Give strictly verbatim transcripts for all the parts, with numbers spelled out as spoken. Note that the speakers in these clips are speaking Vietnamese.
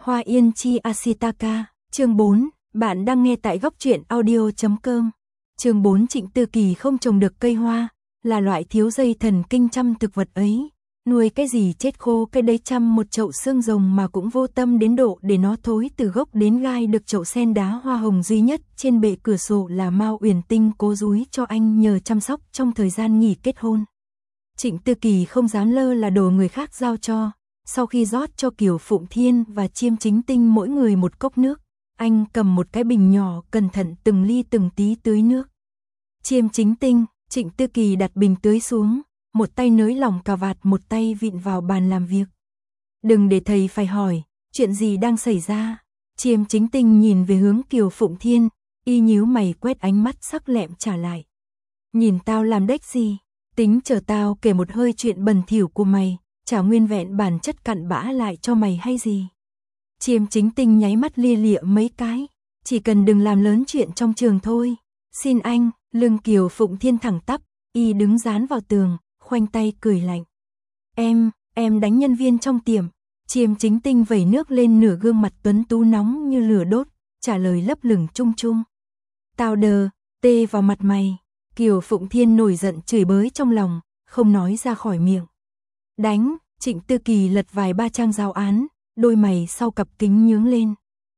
Hoa Yên Chi Ashitaka, chương bốn, bạn đang nghe tại góc truyện audio chấm com. Chương bốn. Trịnh Tư Kỳ không trồng được cây hoa, là loại thiếu dây thần kinh chăm thực vật ấy, nuôi cái gì chết khô cái đấy, chăm một chậu xương rồng mà cũng vô tâm đến độ để nó thối từ gốc đến gai được. Chậu sen đá hoa hồng duy nhất trên bệ cửa sổ là Mao Uyển Tinh cố dúi cho anh nhờ chăm sóc trong thời gian nghỉ kết hôn. Trịnh Tư Kỳ không dám lơ là đồ người khác giao cho. Sau khi rót cho Kiều Phụng Thiên và Chiêm Chính Tinh mỗi người một cốc nước, anh cầm một cái bình nhỏ cẩn thận từng ly từng tí tưới nước. Chiêm Chính Tinh, Trịnh Tư Kỳ đặt bình tưới xuống, một tay nới lỏng cà vạt, một tay vịn vào bàn làm việc. Đừng để thầy phải hỏi, chuyện gì đang xảy ra? Chiêm Chính Tinh nhìn về hướng Kiều Phụng Thiên, y nhíu mày quét ánh mắt sắc lẹm trả lại. Nhìn tao làm đếch gì? Tính chờ tao kể một hơi chuyện bẩn thỉu của mày, trả nguyên vẹn bản chất cặn bã lại cho mày hay gì? Chiêm Chính Tinh nháy mắt lia lịa mấy cái, chỉ cần đừng làm lớn chuyện trong trường thôi. Xin anh. Lưng Kiều Phụng Thiên thẳng tắp, y đứng dán vào tường, khoanh tay cười lạnh. Em, em đánh nhân viên trong tiệm. Chiêm Chính Tinh vẩy nước lên nửa gương mặt tuấn tú nóng như lửa đốt, trả lời lấp lửng chung chung. Tao đờ, tê vào mặt mày. Kiều Phụng Thiên nổi giận chửi bới trong lòng, không nói ra khỏi miệng. Đánh. Trịnh Tư Kỳ lật vài ba trang giáo án, đôi mày sau cặp kính nhướng lên.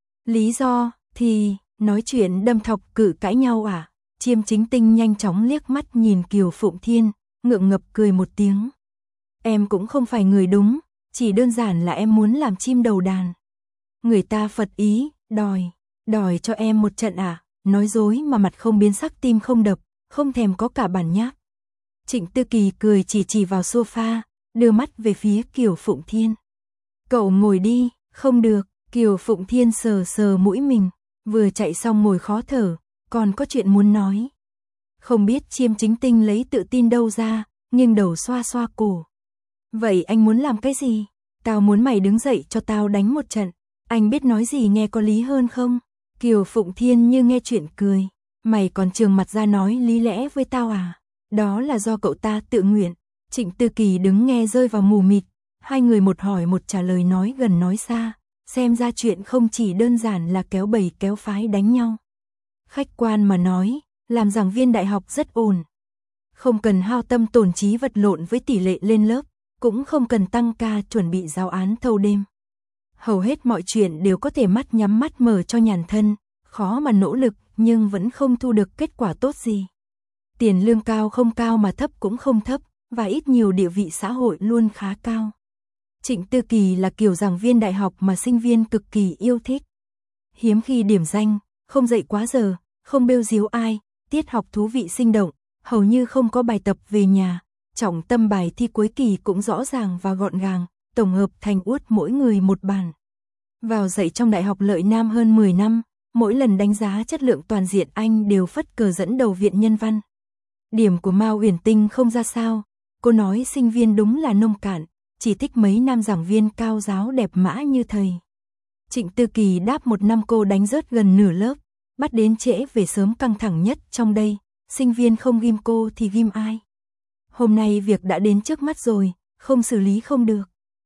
Lý do thì nói chuyện đâm thọc cự cãi nhau à? Chiêm Chính Tinh nhanh chóng liếc mắt nhìn Kiều Phụng Thiên, ngượng ngập cười một tiếng. Em cũng không phải người đúng, chỉ đơn giản là em muốn làm chim đầu đàn. Người ta phật ý, đòi, đòi cho em một trận à? Nói dối mà mặt không biến sắc tim không đập, không thèm có cả bản nháp. Trịnh Tư Kỳ cười chỉ chỉ vào sofa, đưa mắt về phía Kiều Phụng Thiên. Cậu ngồi đi. Không được. Kiều Phụng Thiên sờ sờ mũi mình, vừa chạy xong ngồi khó thở, còn có chuyện muốn nói. Không biết Chiêm Chính Tinh lấy tự tin đâu ra, nhưng đầu xoa xoa cổ. Vậy anh muốn làm cái gì? Tao muốn mày đứng dậy cho tao đánh một trận. Anh biết nói gì nghe có lý hơn không? Kiều Phụng Thiên như nghe chuyện cười. Mày còn trường mặt ra nói lý lẽ với tao à? Đó là do cậu ta tự nguyện. Trịnh Tư Kỳ đứng nghe rơi vào mù mịt. Hai người một hỏi một trả lời, nói gần nói xa. Xem ra chuyện không chỉ đơn giản là kéo bầy kéo phái đánh nhau. Khách quan mà nói, làm giảng viên đại học rất ổn. Không cần hao tâm tổn trí vật lộn với tỷ lệ lên lớp, cũng không cần tăng ca chuẩn bị giáo án thâu đêm. Hầu hết mọi chuyện đều có thể mắt nhắm mắt mở cho nhàn thân, khó mà nỗ lực nhưng vẫn không thu được kết quả tốt gì. Tiền lương cao không cao mà thấp cũng không thấp, và ít nhiều địa vị xã hội luôn khá cao. Trịnh Tư Kỳ là kiểu giảng viên đại học mà sinh viên cực kỳ yêu thích. Hiếm khi điểm danh, không dạy quá giờ, không bêu díu ai, tiết học thú vị sinh động, hầu như không có bài tập về nhà. Trọng tâm bài thi cuối kỳ cũng rõ ràng và gọn gàng, tổng hợp thành uất mỗi người một bản. Vào dạy trong Đại học Lợi Nam hơn mười năm, mỗi lần đánh giá chất lượng toàn diện anh đều phất cờ dẫn đầu viện nhân văn. Điểm của Mao Uyển Tinh không ra sao, cô nói sinh viên đúng là nông cạn, chỉ thích mấy nam giảng viên cao giáo đẹp mã như thầy. Trịnh Tư Kỳ đáp một năm cô đánh rớt gần nửa lớp, bắt đến trễ về sớm căng thẳng nhất trong đây, sinh viên không ghim cô thì ghim ai. Hôm nay việc đã đến trước mắt rồi, không xử lý không được.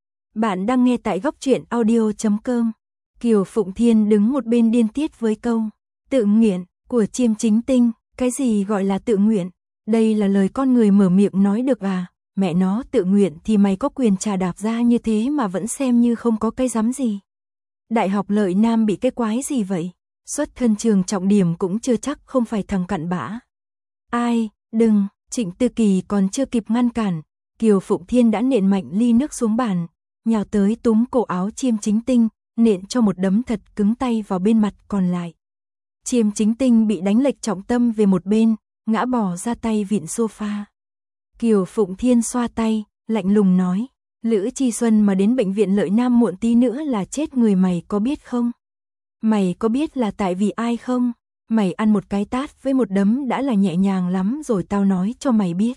Bạn đang nghe tại góc truyện audio chấm com. Kiều Phụng Thiên đứng một bên điên tiết với câu tự nguyện của Chiêm Chính Tinh. Cái gì gọi là tự nguyện? Đây là lời con người mở miệng nói được à? Mẹ nó, tự nguyện thì mày có quyền trà đạp ra như thế mà vẫn xem như không có cái dám gì. Đại học Lợi Nam bị cái quái gì vậy? Xuất thân trường trọng điểm cũng chưa chắc không phải thằng cặn bã. Ai, đừng. Trịnh Tư Kỳ còn chưa kịp ngăn cản, Kiều Phụng Thiên đã nện mạnh ly nước xuống bàn, nhào tới túm cổ áo Chiêm Chính Tinh, nện cho một đấm thật cứng tay vào bên mặt còn lại. Chiêm Chính Tinh bị đánh lệch trọng tâm về một bên, ngã bò ra tay vịn sofa. Kiều Phụng Thiên xoa tay, lạnh lùng nói, Lữ Chi Xuân mà đến bệnh viện Lợi Nam muộn tí nữa là chết người, mày có biết không? Mày có biết là tại vì ai không? Mày ăn một cái tát với một đấm đã là nhẹ nhàng lắm rồi, tao nói cho mày biết.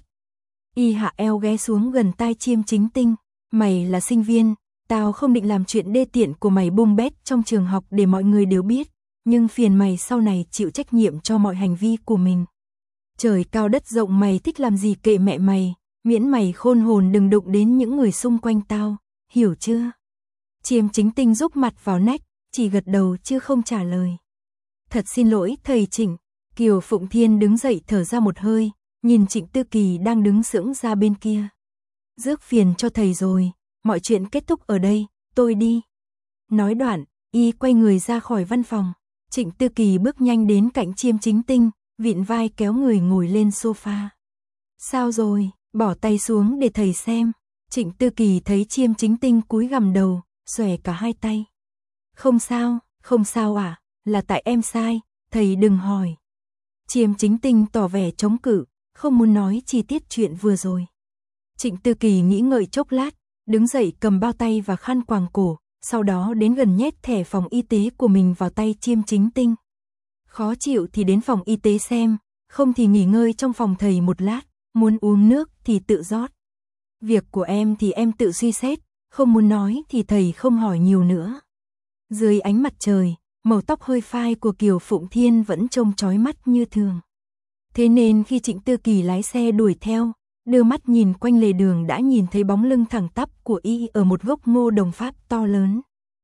Y hạ eo ghé xuống gần tai Chiêm Chính Tinh. Mày là sinh viên, tao không định làm chuyện đê tiện của mày bung bét trong trường học để mọi người đều biết, nhưng phiền mày sau này chịu trách nhiệm cho mọi hành vi của mình. Trời cao đất rộng, mày thích làm gì kệ mẹ mày, miễn mày khôn hồn đừng đụng đến những người xung quanh tao, hiểu chưa? Chiêm Chính Tinh rúc mặt vào nách, chỉ gật đầu chứ không trả lời. Thật xin lỗi thầy Trịnh. Kiều Phụng Thiên đứng dậy thở ra một hơi, nhìn Trịnh Tư Kỳ đang đứng sững ra bên kia. Rước phiền cho thầy rồi, mọi chuyện kết thúc ở đây, tôi đi. Nói đoạn, y quay người ra khỏi văn phòng. Trịnh Tư Kỳ bước nhanh đến cạnh Chiêm Chính Tinh, vịn vai kéo người ngồi lên sofa. Sao rồi, bỏ tay xuống để thầy xem. Trịnh Tư Kỳ thấy Chiêm Chính Tinh cúi gằm đầu, xòe cả hai tay. Không sao, không sao à, là tại em sai, thầy đừng hỏi. Chiêm Chính Tinh tỏ vẻ chống cự, không muốn nói chi tiết chuyện vừa rồi. Trịnh Tư Kỳ nghĩ ngợi chốc lát, đứng dậy cầm bao tay và khăn quàng cổ, sau đó đến gần nhét thẻ phòng y tế của mình vào tay Chiêm Chính Tinh. Khó chịu thì đến phòng y tế xem, không thì nghỉ ngơi trong phòng thầy một lát, muốn uống nước thì tự rót. Việc của em thì em tự suy xét, không muốn nói thì thầy không hỏi nhiều nữa. Dưới ánh mặt trời, màu tóc hơi phai của Kiều Phụng Thiên vẫn trông chói mắt như thường. Thế nên khi Trịnh Tư Kỳ lái xe đuổi theo, đưa mắt nhìn quanh lề đường đã nhìn thấy bóng lưng thẳng tắp của y ở một gốc ngô đồng Pháp to lớn.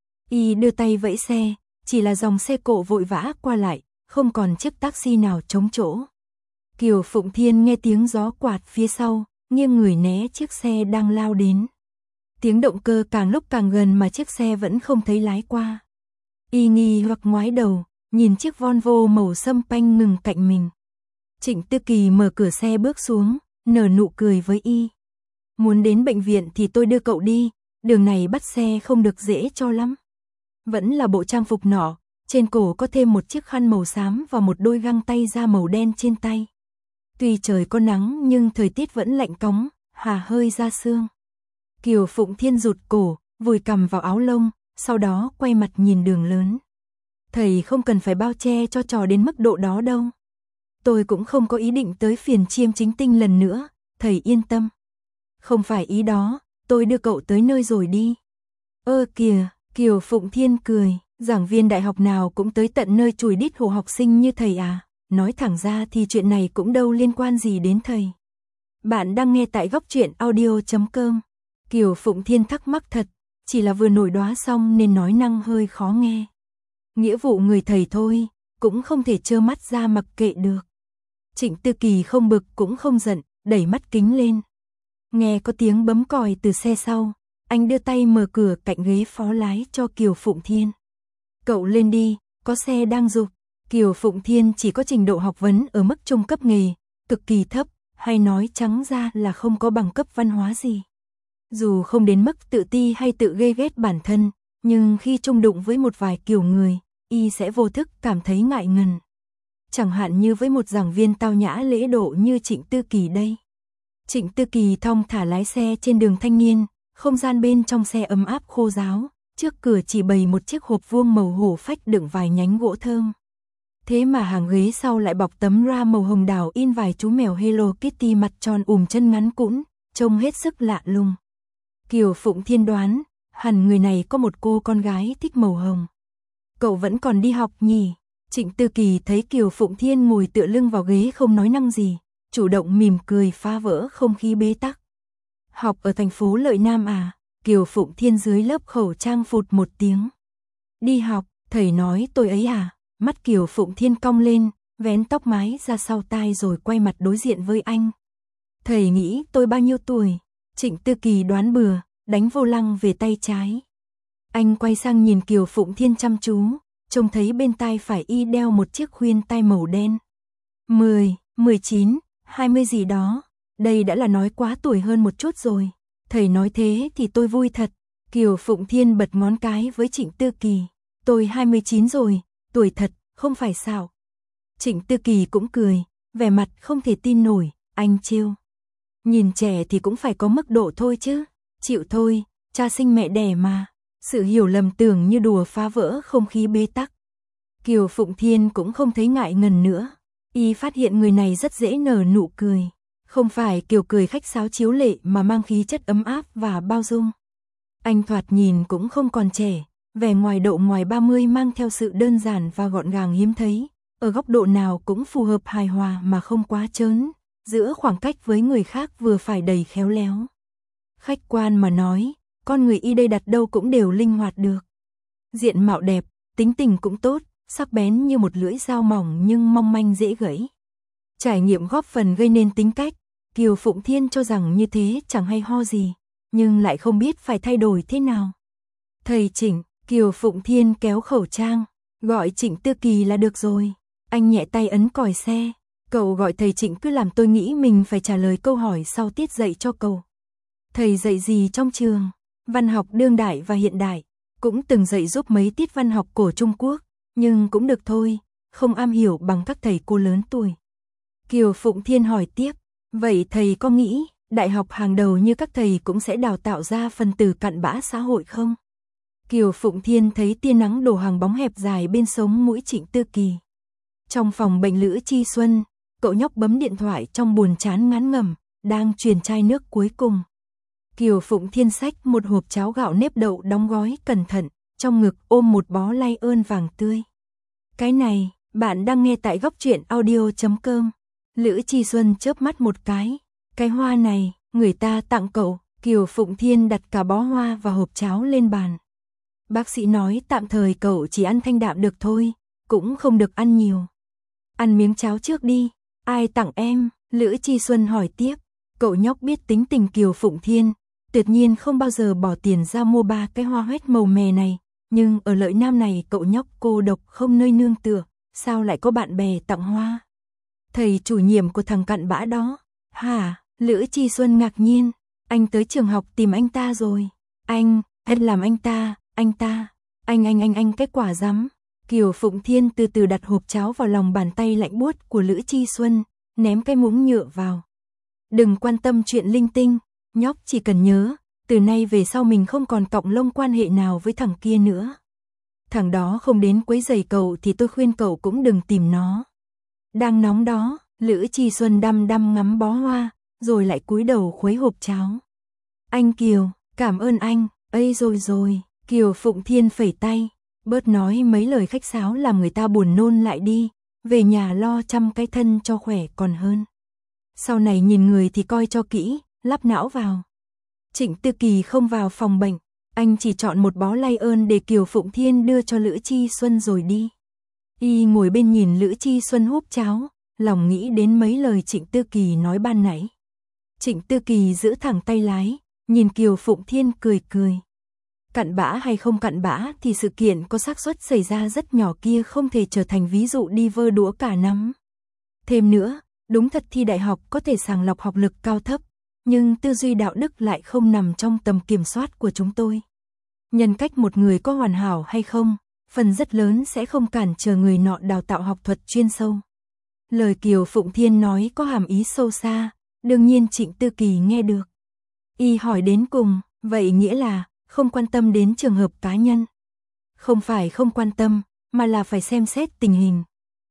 Y đưa tay vẫy xe, chỉ là dòng xe cộ vội vã qua lại, không còn chiếc taxi nào trống chỗ. Kiều Phụng Thiên nghe tiếng gió quạt phía sau, nghiêng người né chiếc xe đang lao đến. Tiếng động cơ càng lúc càng gần mà chiếc xe vẫn không thấy lái qua. Y nghi hoặc ngoái đầu, nhìn chiếc Volvo màu sâm panh ngừng cạnh mình. Trịnh Tư Kỳ mở cửa xe bước xuống, nở nụ cười với y. Muốn đến bệnh viện thì tôi đưa cậu đi, đường này bắt xe không được dễ cho lắm. Vẫn là bộ trang phục nọ, trên cổ có thêm một chiếc khăn màu xám và một đôi găng tay da màu đen trên tay. Tuy trời có nắng nhưng thời tiết vẫn lạnh cóng, hà hơi ra sương. Kiều Phụng Thiên rụt cổ, vùi cằm vào áo lông, sau đó quay mặt nhìn đường lớn. Thầy không cần phải bao che cho trò đến mức độ đó đâu. Tôi cũng không có ý định tới phiền Chiêm Chính Tinh lần nữa, thầy yên tâm. Không phải ý đó, tôi đưa cậu tới nơi rồi đi. Ơ kìa, Kiều Phụng Thiên cười, giảng viên đại học nào cũng tới tận nơi chùi đít hồ học sinh như thầy à, nói thẳng ra thì chuyện này cũng đâu liên quan gì đến thầy. Bạn đang nghe tại góc truyện audio chấm com. Kiều Phụng Thiên thắc mắc thật, chỉ là vừa nổi đoá xong nên nói năng hơi khó nghe. Nghĩa vụ người thầy thôi, cũng không thể trơ mắt ra mặc kệ được. Trịnh Tư Kỳ không bực cũng không giận, đẩy mắt kính lên. Nghe có tiếng bấm còi từ xe sau, anh đưa tay mở cửa cạnh ghế phó lái cho Kiều Phụng Thiên. Cậu lên đi, có xe đang giục. Kiều Phụng Thiên chỉ có trình độ học vấn ở mức trung cấp nghề, cực kỳ thấp, hay nói trắng ra là không có bằng cấp văn hóa gì. Dù không đến mức tự ti hay tự ghê ghét bản thân, nhưng khi chung đụng với một vài kiểu người, y sẽ vô thức cảm thấy ngại ngần. Chẳng hạn như với một giảng viên tao nhã lễ độ như Trịnh Tư Kỳ đây. Trịnh Tư Kỳ thong thả lái xe trên đường Thanh Niên, không gian bên trong xe ấm áp khô ráo, trước cửa chỉ bày một chiếc hộp vuông màu hổ phách đựng vài nhánh gỗ thơm. Thế mà hàng ghế sau lại bọc tấm ra màu hồng đào in vài chú mèo Hello Kitty mặt tròn ùm chân ngắn cũn, trông hết sức lạ lùng. Kiều Phụng Thiên đoán, hẳn người này có một cô con gái thích màu hồng. Cậu vẫn còn đi học nhỉ? Trịnh Tư Kỳ thấy Kiều Phụng Thiên ngồi tựa lưng vào ghế không nói năng gì, chủ động mỉm cười phá vỡ không khí bế tắc. Học ở thành phố Lợi Nam à? Kiều Phụng Thiên dưới lớp khẩu trang phụt một tiếng. Đi học, thầy nói tôi ấy à? Mắt Kiều Phụng Thiên cong lên, vén tóc mái ra sau tai rồi quay mặt đối diện với anh. Thầy nghĩ tôi bao nhiêu tuổi? Trịnh Tư Kỳ đoán bừa, đánh vô lăng về tay trái. Anh quay sang nhìn Kiều Phụng Thiên chăm chú, trông thấy bên tai phải y đeo một chiếc khuyên tai màu đen. Mười, mười chín, hai mươi gì đó, đây đã là nói quá tuổi hơn một chút rồi. Thầy nói thế thì tôi vui thật. Kiều Phụng Thiên bật ngón cái với Trịnh Tư Kỳ. Tôi hai mươi chín rồi, tuổi thật, không phải sao. Trịnh Tư Kỳ cũng cười, vẻ mặt không thể tin nổi, anh trêu. Nhìn trẻ thì cũng phải có mức độ thôi chứ, chịu thôi, cha sinh mẹ đẻ mà. Sự hiểu lầm tưởng như đùa phá vỡ không khí bế tắc. Kiều Phụng Thiên cũng không thấy ngại ngần nữa, y phát hiện người này rất dễ nở nụ cười. Không phải kiểu cười khách sáo chiếu lệ mà mang khí chất ấm áp và bao dung. Anh thoạt nhìn cũng không còn trẻ, vẻ ngoài độ ngoài ba mươi mang theo sự đơn giản và gọn gàng hiếm thấy, ở góc độ nào cũng phù hợp hài hòa mà không quá trớn, giữa khoảng cách với người khác vừa phải đầy khéo léo. Khách quan mà nói, con người y đây đặt đâu cũng đều linh hoạt được. Diện mạo đẹp, tính tình cũng tốt, sắc bén như một lưỡi dao mỏng nhưng mong manh dễ gãy. Trải nghiệm góp phần gây nên tính cách, Kiều Phụng Thiên cho rằng như thế chẳng hay ho gì, nhưng lại không biết phải thay đổi thế nào. Thầy Trịnh, Kiều Phụng Thiên kéo khẩu trang, gọi Trịnh Tư Kỳ là được rồi. Anh nhẹ tay ấn còi xe, cậu gọi thầy Trịnh cứ làm tôi nghĩ mình phải trả lời câu hỏi sau tiết dạy cho cậu. Thầy dạy gì trong trường? Văn học đương đại và hiện đại, cũng từng dạy giúp mấy tiết văn học cổ Trung Quốc, nhưng cũng được thôi, không am hiểu bằng các thầy cô lớn tuổi. Kiều Phụng Thiên hỏi tiếp, vậy thầy có nghĩ đại học hàng đầu như các thầy cũng sẽ đào tạo ra phần tử cặn bã xã hội không? Kiều Phụng Thiên thấy tia nắng đổ hàng bóng hẹp dài bên sống mũi Trịnh Tư Kỳ. Trong phòng bệnh Lữ Chi Xuân, cậu nhóc bấm điện thoại trong buồn chán ngán ngẩm, đang truyền chai nước cuối cùng. Kiều Phụng Thiên xách một hộp cháo gạo nếp đậu đóng gói cẩn thận, trong ngực ôm một bó lay ơn vàng tươi. Cái này, bạn đang nghe tại góc truyện audio chấm com. Lữ Chi Xuân chớp mắt một cái. Cái hoa này, người ta tặng cậu. Kiều Phụng Thiên đặt cả bó hoa và hộp cháo lên bàn. Bác sĩ nói tạm thời cậu chỉ ăn thanh đạm được thôi, cũng không được ăn nhiều. Ăn miếng cháo trước đi. Ai tặng em? Lữ Chi Xuân hỏi tiếp. Cậu nhóc biết tính tình Kiều Phụng Thiên, tuyệt nhiên không bao giờ bỏ tiền ra mua ba cái hoa hoét màu mè này. Nhưng ở Lợi Nam này cậu nhóc cô độc không nơi nương tựa, sao lại có bạn bè tặng hoa? Thầy chủ nhiệm của thằng cặn bã đó. Hả? Lữ Chi Xuân ngạc nhiên. Anh tới trường học tìm anh ta rồi. Anh, hết làm anh ta, anh ta. Anh anh anh anh cái quả rắm. Kiều Phụng Thiên từ từ đặt hộp cháo vào lòng bàn tay lạnh buốt của Lữ Chi Xuân, ném cái muỗng nhựa vào. Đừng quan tâm chuyện linh tinh, nhóc chỉ cần nhớ, từ nay về sau mình không còn cọng lông quan hệ nào với thằng kia nữa. Thằng đó không đến quấy rầy cậu thì tôi khuyên cậu cũng đừng tìm nó. Đang nóng đó, Lữ Chi Xuân đăm đăm ngắm bó hoa, rồi lại cúi đầu khuấy hộp cháo. Anh Kiều, cảm ơn anh, ây rồi rồi, Kiều Phụng Thiên phẩy tay, bớt nói mấy lời khách sáo làm người ta buồn nôn lại đi, về nhà lo chăm cái thân cho khỏe còn hơn. Sau này nhìn người thì coi cho kỹ, lắp não vào. Trịnh Tư Kỳ không vào phòng bệnh, anh chỉ chọn một bó lay ơn để Kiều Phụng Thiên đưa cho Lữ Chi Xuân rồi đi. Y ngồi bên nhìn Lữ Chi Xuân húp cháo, lòng nghĩ đến mấy lời Trịnh Tư Kỳ nói ban nãy. Trịnh Tư Kỳ giữ thẳng tay lái, nhìn Kiều Phụng Thiên cười cười. Cặn bã hay không cặn bã thì sự kiện có xác suất xảy ra rất nhỏ kia không thể trở thành ví dụ đi vơ đũa cả nắm. Thêm nữa, đúng thật thi đại học có thể sàng lọc học lực cao thấp, nhưng tư duy đạo đức lại không nằm trong tầm kiểm soát của chúng tôi. Nhân cách một người có hoàn hảo hay không, phần rất lớn sẽ không cản trở người nọ đào tạo học thuật chuyên sâu. Lời Kiều Phụng Thiên nói có hàm ý sâu xa, đương nhiên Trịnh Tư Kỳ nghe được. Y hỏi đến cùng, vậy nghĩa là không quan tâm đến trường hợp cá nhân. Không phải không quan tâm, mà là phải xem xét tình hình.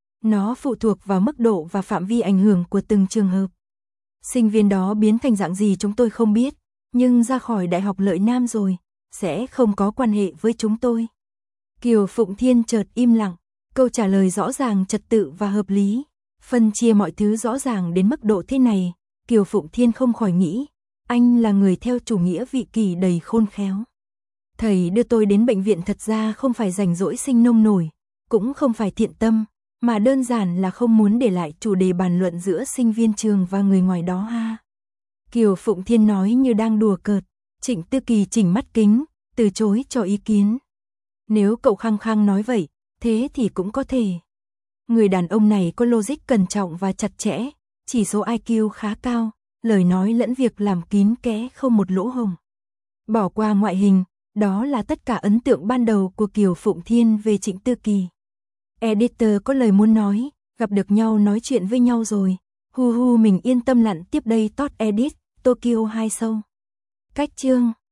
Nó phụ thuộc vào mức độ và phạm vi ảnh hưởng của từng trường hợp. Sinh viên đó biến thành dạng gì chúng tôi không biết, nhưng ra khỏi Đại học Lợi Nam rồi, sẽ không có quan hệ với chúng tôi. Kiều Phụng Thiên chợt im lặng, câu trả lời rõ ràng trật tự và hợp lý. Phân chia mọi thứ rõ ràng đến mức độ thế này, Kiều Phụng Thiên không khỏi nghĩ, anh là người theo chủ nghĩa vị kỳ đầy khôn khéo. Thầy đưa tôi đến bệnh viện thật ra không phải rảnh rỗi sinh nông nổi, cũng không phải thiện tâm, mà đơn giản là không muốn để lại chủ đề bàn luận giữa sinh viên trường và người ngoài đó ha. Kiều Phụng Thiên nói như đang đùa cợt. Trịnh Tư Kỳ chỉnh mắt kính, từ chối cho ý kiến. Nếu cậu khăng khăng nói vậy, thế thì cũng có thể. Người đàn ông này có logic cẩn trọng và chặt chẽ, chỉ số i kiu khá cao, lời nói lẫn việc làm kín kẽ không một lỗ hổng. Bỏ qua ngoại hình, đó là tất cả ấn tượng ban đầu của Kiều Phụng Thiên về Trịnh Tư Kỳ. Editor có lời muốn nói, gặp được nhau nói chuyện với nhau rồi. Hu hu mình yên tâm lặn tiếp đây tot edit, Tokyo hai sâu. Cách chương